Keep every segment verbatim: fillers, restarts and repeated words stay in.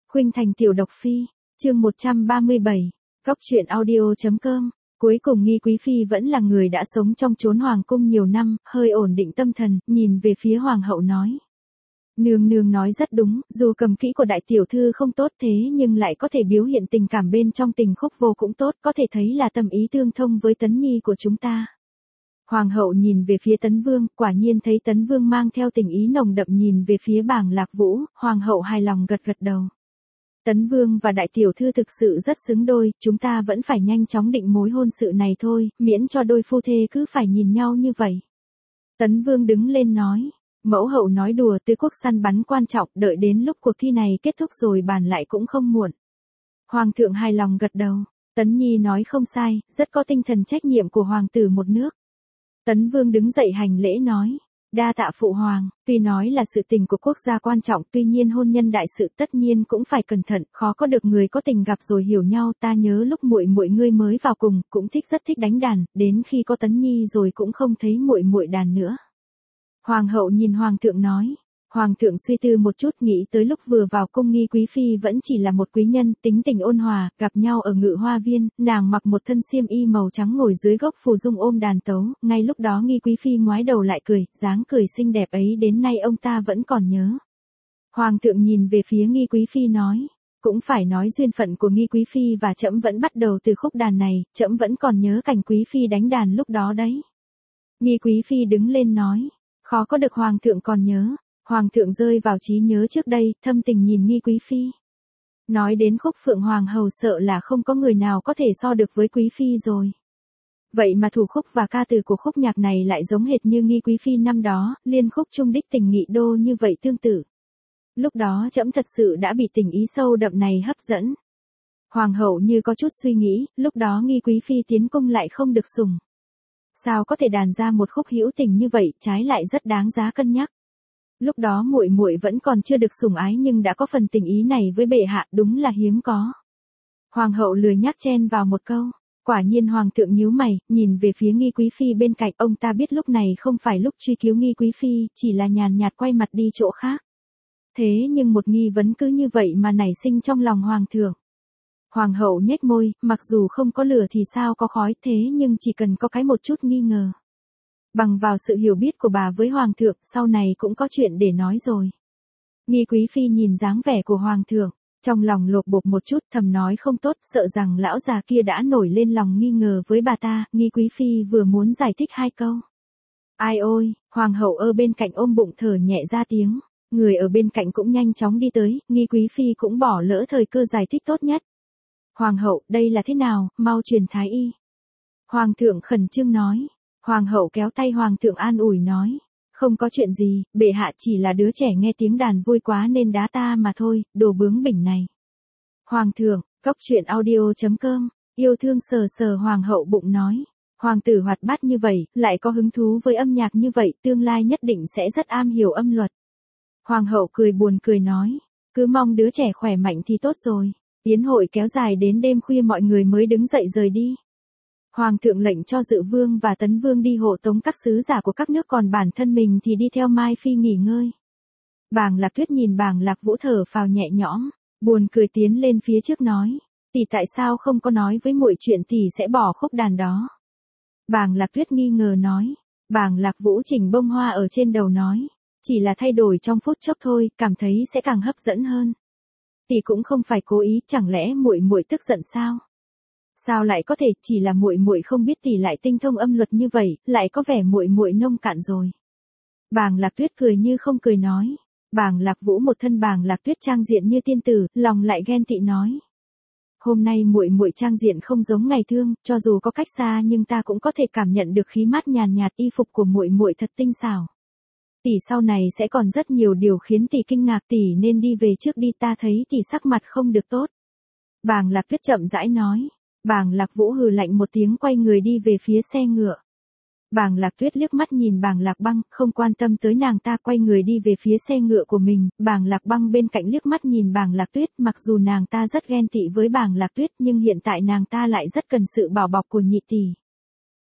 Khuynh Thành tiểu độc phi, chương một trăm ba mươi bảy, Góc truyện audio.com. Cuối cùng Nghi Quý Phi vẫn là người đã sống trong chốn hoàng cung nhiều năm, hơi ổn định tâm thần, nhìn về phía hoàng hậu nói. Nương nương nói rất đúng, dù cầm kỹ của đại tiểu thư không tốt thế nhưng lại có thể biểu hiện tình cảm bên trong tình khúc vô cũng tốt, có thể thấy là tâm ý tương thông với Tấn Nhi của chúng ta. Hoàng hậu nhìn về phía Tấn Vương, quả nhiên thấy Tấn Vương mang theo tình ý nồng đậm nhìn về phía Bàng Lạc Vũ, hoàng hậu hài lòng gật gật đầu. Tấn Vương và đại tiểu thư thực sự rất xứng đôi, chúng ta vẫn phải nhanh chóng định mối hôn sự này thôi, miễn cho đôi phu thê cứ phải nhìn nhau như vậy. Tấn Vương đứng lên nói, mẫu hậu nói đùa, tứ quốc săn bắn quan trọng, đợi đến lúc cuộc thi này kết thúc rồi bàn lại cũng không muộn. Hoàng thượng hài lòng gật đầu, Tấn Nhi nói không sai, rất có tinh thần trách nhiệm của hoàng tử một nước. Tấn Vương đứng dậy hành lễ nói, đa tạ phụ hoàng, tuy nói là sự tình của quốc gia quan trọng, tuy nhiên hôn nhân đại sự tất nhiên cũng phải cẩn thận, khó có được người có tình gặp rồi hiểu nhau, ta nhớ lúc muội muội ngươi mới vào cùng, cũng thích rất thích đánh đàn, đến khi có Tấn Nhi rồi cũng không thấy muội muội đàn nữa. Hoàng hậu nhìn hoàng thượng nói, hoàng thượng suy tư một chút nghĩ tới lúc vừa vào cung Nghi Quý Phi vẫn chỉ là một quý nhân, tính tình ôn hòa, gặp nhau ở Ngự Hoa Viên, nàng mặc một thân xiêm y màu trắng ngồi dưới gốc phù dung ôm đàn tấu, ngay lúc đó Nghi Quý Phi ngoái đầu lại cười, dáng cười xinh đẹp ấy đến nay ông ta vẫn còn nhớ. Hoàng thượng nhìn về phía Nghi Quý Phi nói, cũng phải nói duyên phận của Nghi Quý Phi và trẫm vẫn bắt đầu từ khúc đàn này, trẫm vẫn còn nhớ cảnh Quý Phi đánh đàn lúc đó đấy. Nghi Quý Phi đứng lên nói, khó có được hoàng thượng còn nhớ. Hoàng thượng rơi vào trí nhớ trước đây, thâm tình nhìn Nghi Quý Phi. Nói đến khúc Phượng Hoàng hầu sợ là không có người nào có thể so được với Quý Phi rồi. Vậy mà thủ khúc và ca từ của khúc nhạc này lại giống hệt như Nghi Quý Phi năm đó, liên khúc trung đích tình nghị đô như vậy tương tự. Lúc đó trẫm thật sự đã bị tình ý sâu đậm này hấp dẫn. Hoàng hậu như có chút suy nghĩ, lúc đó Nghi Quý Phi tiến cung lại không được sủng. Sao có thể đàn ra một khúc hữu tình như vậy, trái lại rất đáng giá cân nhắc. Lúc đó muội muội vẫn còn chưa được sủng ái nhưng đã có phần tình ý này với bệ hạ, đúng là hiếm có. Hoàng hậu lười nhắc chen vào một câu, quả nhiên hoàng thượng nhíu mày, nhìn về phía Nghi Quý Phi bên cạnh, ông ta biết lúc này không phải lúc truy cứu Nghi Quý Phi, chỉ là nhàn nhạt quay mặt đi chỗ khác. Thế nhưng một nghi vấn cứ như vậy mà nảy sinh trong lòng hoàng thượng. Hoàng hậu nhếch môi, mặc dù không có lửa thì sao có khói, thế nhưng chỉ cần có cái một chút nghi ngờ. Bằng vào sự hiểu biết của bà với hoàng thượng, sau này cũng có chuyện để nói rồi. Nghi Quý Phi nhìn dáng vẻ của hoàng thượng, trong lòng lột bột một chút, thầm nói không tốt, sợ rằng lão già kia đã nổi lên lòng nghi ngờ với bà ta. Nghi Quý Phi vừa muốn giải thích hai câu. Ai ôi, hoàng hậu ở bên cạnh ôm bụng thở nhẹ ra tiếng, người ở bên cạnh cũng nhanh chóng đi tới, Nghi Quý Phi cũng bỏ lỡ thời cơ giải thích tốt nhất. Hoàng hậu, đây là thế nào, mau truyền thái y. Hoàng thượng khẩn trương nói. Hoàng hậu kéo tay hoàng thượng an ủi nói, không có chuyện gì, bệ hạ chỉ là đứa trẻ nghe tiếng đàn vui quá nên đá ta mà thôi, đồ bướng bỉnh này. Hoàng thượng, Góc truyện audio.com, yêu thương sờ sờ hoàng hậu bụng nói, hoàng tử hoạt bát như vậy, lại có hứng thú với âm nhạc như vậy, tương lai nhất định sẽ rất am hiểu âm luật. Hoàng hậu cười buồn cười nói, cứ mong đứa trẻ khỏe mạnh thì tốt rồi. Yến hội kéo dài đến đêm khuya mọi người mới đứng dậy rời đi. Hoàng thượng lệnh cho Dự Vương và Tấn Vương đi hộ tống các sứ giả của các nước, còn bản thân mình thì đi theo Mai Phi nghỉ ngơi. Bàng Lạc Tuyết nhìn Bàng Lạc Vũ thở phào nhẹ nhõm, buồn cười tiến lên phía trước nói, tỷ tại sao không có nói với muội chuyện tỷ sẽ bỏ khúc đàn đó. Bàng Lạc Tuyết nghi ngờ nói, Bàng Lạc Vũ chỉnh bông hoa ở trên đầu nói, chỉ là thay đổi trong phút chốc thôi, cảm thấy sẽ càng hấp dẫn hơn. Tỷ cũng không phải cố ý, chẳng lẽ muội muội tức giận sao? Sao lại có thể, chỉ là muội muội không biết tỷ lại tinh thông âm luật như vậy, lại có vẻ muội muội nông cạn rồi. Bàng Lạc Tuyết cười như không cười nói. Bàng Lạc Vũ một thân Bàng Lạc Tuyết trang diện như tiên tử, lòng lại ghen tị nói. Hôm nay muội muội trang diện không giống ngày thường, cho dù có cách xa nhưng ta cũng có thể cảm nhận được khí mát nhàn nhạt, y phục của muội muội thật tinh xảo. Tỷ sau này sẽ còn rất nhiều điều khiến tỷ kinh ngạc, tỷ nên đi về trước đi, ta thấy tỷ sắc mặt không được tốt. Bàng Lạc Tuyết chậm rãi nói. Bàng Lạc Vũ hừ lạnh một tiếng quay người đi về phía xe ngựa. Bàng Lạc Tuyết liếc mắt nhìn Bàng Lạc Băng, không quan tâm tới nàng ta, quay người đi về phía xe ngựa của mình. Bàng Lạc Băng bên cạnh liếc mắt nhìn Bàng Lạc Tuyết, mặc dù nàng ta rất ghen tị với Bàng Lạc Tuyết nhưng hiện tại nàng ta lại rất cần sự bảo bọc của nhị tỷ.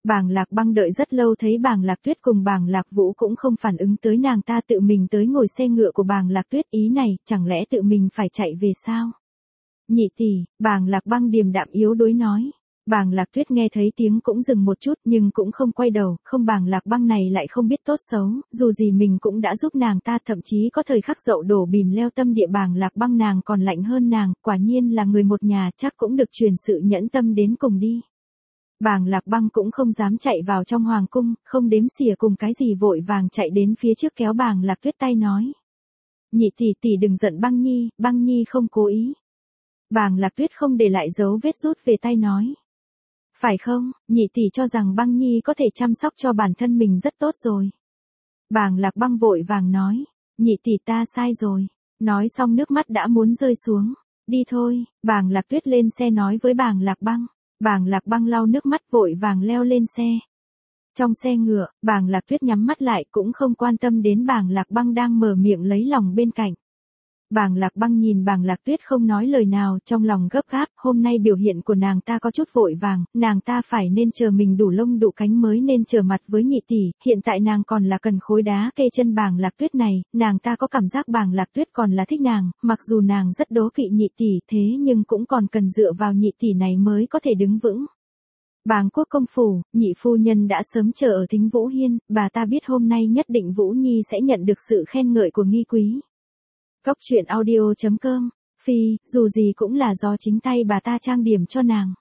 Bàng Lạc Băng đợi rất lâu thấy Bàng Lạc Tuyết cùng Bàng Lạc Vũ cũng không phản ứng tới nàng ta, tự mình tới ngồi xe ngựa của Bàng Lạc Tuyết, ý này, chẳng lẽ tự mình phải chạy về sao? Nhị tỷ, Bàng Lạc Băng điềm đạm yếu đuối nói. Bàng Lạc Tuyết nghe thấy tiếng cũng dừng một chút nhưng cũng không quay đầu, không, Bàng Lạc Băng này lại không biết tốt xấu, dù gì mình cũng đã giúp nàng ta, thậm chí có thời khắc dậu đổ bìm leo tâm địa Bàng Lạc Băng nàng còn lạnh hơn nàng, quả nhiên là người một nhà, chắc cũng được truyền sự nhẫn tâm đến cùng đi. Bàng Lạc Băng cũng không dám chạy vào trong hoàng cung, không đếm xỉa cùng cái gì vội vàng chạy đến phía trước kéo Bàng Lạc Tuyết tay nói. Nhị tỷ tỷ đừng giận Băng Nhi, Băng Nhi không cố ý. Bàng Lạc Tuyết không để lại dấu vết rút về tay nói. Phải không, nhị tỷ cho rằng Băng Nhi có thể chăm sóc cho bản thân mình rất tốt rồi. Bàng Lạc Băng vội vàng nói, nhị tỷ ta sai rồi. Nói xong nước mắt đã muốn rơi xuống. Đi thôi, Bàng Lạc Tuyết lên xe nói với Bàng Lạc Băng. Bàng Lạc Băng lau nước mắt vội vàng leo lên xe. Trong xe ngựa, Bàng Lạc Tuyết nhắm mắt lại cũng không quan tâm đến Bàng Lạc Băng đang mở miệng lấy lòng bên cạnh. Bàng Lạc Băng nhìn Bàng Lạc Tuyết không nói lời nào, trong lòng gấp gáp, hôm nay biểu hiện của nàng ta có chút vội vàng, nàng ta phải nên chờ mình đủ lông đủ cánh mới nên trở mặt với nhị tỷ, hiện tại nàng còn là cần khối đá kê chân Bàng Lạc Tuyết này, nàng ta có cảm giác Bàng Lạc Tuyết còn là thích nàng, mặc dù nàng rất đố kỵ nhị tỷ thế nhưng cũng còn cần dựa vào nhị tỷ này mới có thể đứng vững. Bàng Quốc công phủ, nhị phu nhân đã sớm chờ ở Thính Vũ Hiên, bà ta biết hôm nay nhất định Vũ Nhi sẽ nhận được sự khen ngợi của nghi quý. Cốc truyện audio chấm com, Phi, dù gì cũng là do chính tay bà ta trang điểm cho nàng.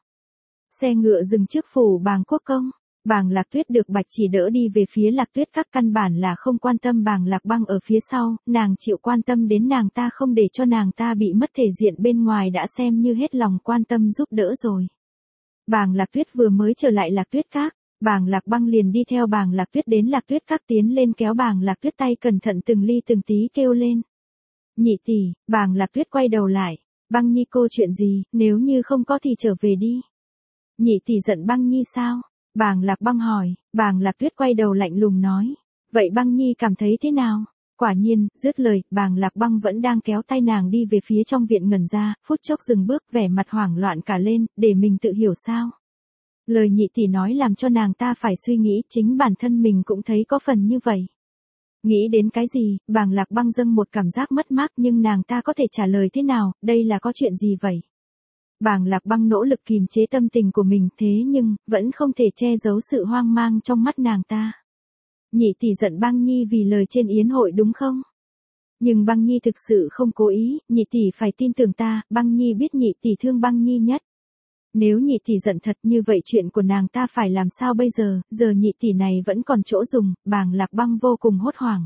Xe ngựa dừng trước phủ Bàng Quốc công, Bàng Lạc Tuyết được Bạch Chỉ đỡ đi về phía Lạc Tuyết các, căn bản là không quan tâm Bàng Lạc Băng ở phía sau, nàng chịu quan tâm đến nàng ta không để cho nàng ta bị mất thể diện bên ngoài đã xem như hết lòng quan tâm giúp đỡ rồi. Bàng Lạc Tuyết vừa mới trở lại Lạc Tuyết các, Bàng Lạc Băng liền đi theo Bàng Lạc Tuyết đến Lạc Tuyết các, tiến lên kéo Bàng Lạc Tuyết tay cẩn thận từng ly từng tí kêu lên. Nhị tỷ, Bàng Lạc Tuyết quay đầu lại, Băng Nhi cô chuyện gì, nếu như không có thì trở về đi. Nhị tỷ giận Băng Nhi sao? Bàng Lạc Băng hỏi, Bàng Lạc Tuyết quay đầu lạnh lùng nói, vậy Băng Nhi cảm thấy thế nào? Quả nhiên, dứt lời, Bàng Lạc Băng vẫn đang kéo tay nàng đi về phía trong viện ngẩn ra, phút chốc dừng bước, vẻ mặt hoảng loạn cả lên, để mình tự hiểu sao. Lời nhị tỷ nói làm cho nàng ta phải suy nghĩ, chính bản thân mình cũng thấy có phần như vậy. Nghĩ đến cái gì, Bàng Lạc Băng dâng một cảm giác mất mát nhưng nàng ta có thể trả lời thế nào, đây là có chuyện gì vậy? Bàng Lạc Băng nỗ lực kìm chế tâm tình của mình thế nhưng, vẫn không thể che giấu sự hoang mang trong mắt nàng ta. Nhị tỷ giận Băng Nhi vì lời trên yến hội đúng không? Nhưng Băng Nhi thực sự không cố ý, nhị tỷ phải tin tưởng ta, Băng Nhi biết nhị tỷ thương Băng Nhi nhất. Nếu nhị tỷ giận thật như vậy chuyện của nàng ta phải làm sao bây giờ, giờ nhị tỷ này vẫn còn chỗ dùng, Bàng Lạc Băng vô cùng hốt hoảng.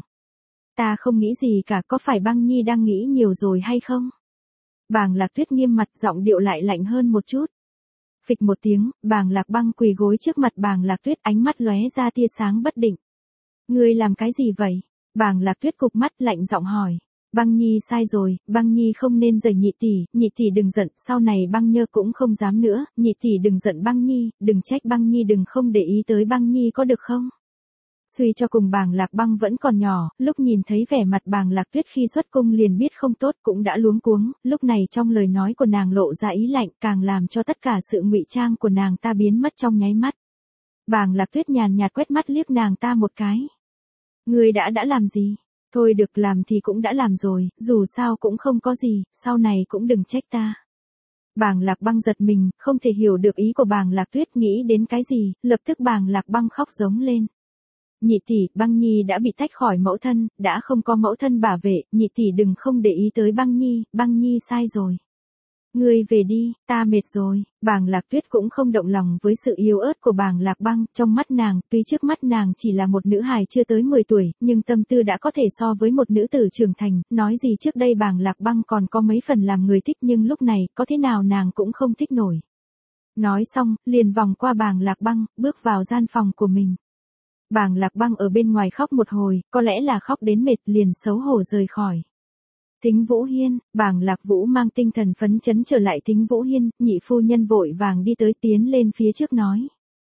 Ta không nghĩ gì cả, có phải Băng Nhi đang nghĩ nhiều rồi hay không? Bàng Lạc Tuyết nghiêm mặt, giọng điệu lại lạnh hơn một chút. Phịch một tiếng, Bàng Lạc Băng quỳ gối trước mặt Bàng Lạc Tuyết, ánh mắt lóe ra tia sáng bất định. Ngươi làm cái gì vậy? Bàng Lạc Tuyết cụp mắt lạnh giọng hỏi. Băng Nhi sai rồi, Băng Nhi không nên giày nhị tỷ, nhị tỷ đừng giận, sau này Băng Nhơ cũng không dám nữa, nhị tỷ đừng giận Băng Nhi, đừng trách Băng Nhi, đừng không để ý tới Băng Nhi có được không? Suy cho cùng Bàng Lạc Băng vẫn còn nhỏ, lúc nhìn thấy vẻ mặt Bàng Lạc Tuyết khi xuất cung liền biết không tốt cũng đã luống cuống, lúc này trong lời nói của nàng lộ ra ý lạnh càng làm cho tất cả sự ngụy trang của nàng ta biến mất trong nháy mắt. Bàng Lạc Tuyết nhàn nhạt quét mắt liếc nàng ta một cái. Ngươi đã đã làm gì? Thôi được, làm thì cũng đã làm rồi, dù sao cũng không có gì, sau này cũng đừng trách ta. Bàng Lạc Băng giật mình, không thể hiểu được ý của Bàng Lạc Tuyết nghĩ đến cái gì, lập tức Bàng Lạc Băng khóc giống lên. Nhị tỷ, Băng Nhi đã bị tách khỏi mẫu thân, đã không có mẫu thân bảo vệ, nhị tỷ đừng không để ý tới Băng Nhi, Băng Nhi sai rồi. Ngươi về đi, ta mệt rồi. Bàng Lạc Tuyết cũng không động lòng với sự yếu ớt của Bàng Lạc Băng, trong mắt nàng, tuy trước mắt nàng chỉ là một nữ hài chưa tới mười tuổi, nhưng tâm tư đã có thể so với một nữ tử trưởng thành, nói gì trước đây Bàng Lạc Băng còn có mấy phần làm người thích nhưng lúc này, có thế nào nàng cũng không thích nổi. Nói xong, liền vòng qua Bàng Lạc Băng, bước vào gian phòng của mình. Bàng Lạc Băng ở bên ngoài khóc một hồi, có lẽ là khóc đến mệt liền xấu hổ rời khỏi. Thính Vũ Hiên, Bàng Lạc Vũ mang tinh thần phấn chấn trở lại Thính Vũ Hiên, nhị phu nhân vội vàng đi tới tiến lên phía trước nói.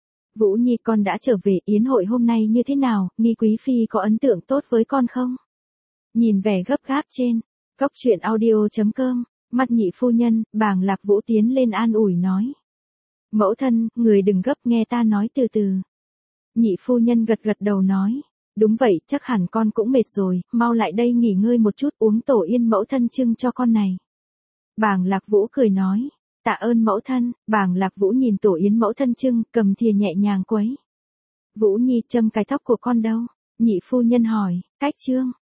Vũ Nhi con đã trở về, yến hội hôm nay như thế nào, nghi quý phi có ấn tượng tốt với con không? Nhìn vẻ gấp gáp trên, cốc truyện audio chấm com, mắt nhị phu nhân, Bàng Lạc Vũ tiến lên an ủi nói. Mẫu thân, người đừng gấp nghe ta nói từ từ. Nhị phu nhân gật gật đầu nói. Đúng vậy, chắc hẳn con cũng mệt rồi, mau lại đây nghỉ ngơi một chút uống tổ yên mẫu thân trưng cho con này. Bàng Lạc Vũ cười nói. Tạ ơn mẫu thân, Bàng Lạc Vũ nhìn tổ yến mẫu thân trưng, cầm thìa nhẹ nhàng quấy. Vũ Nhi châm cái tóc của con đâu? Nhị phu nhân hỏi, cách trương.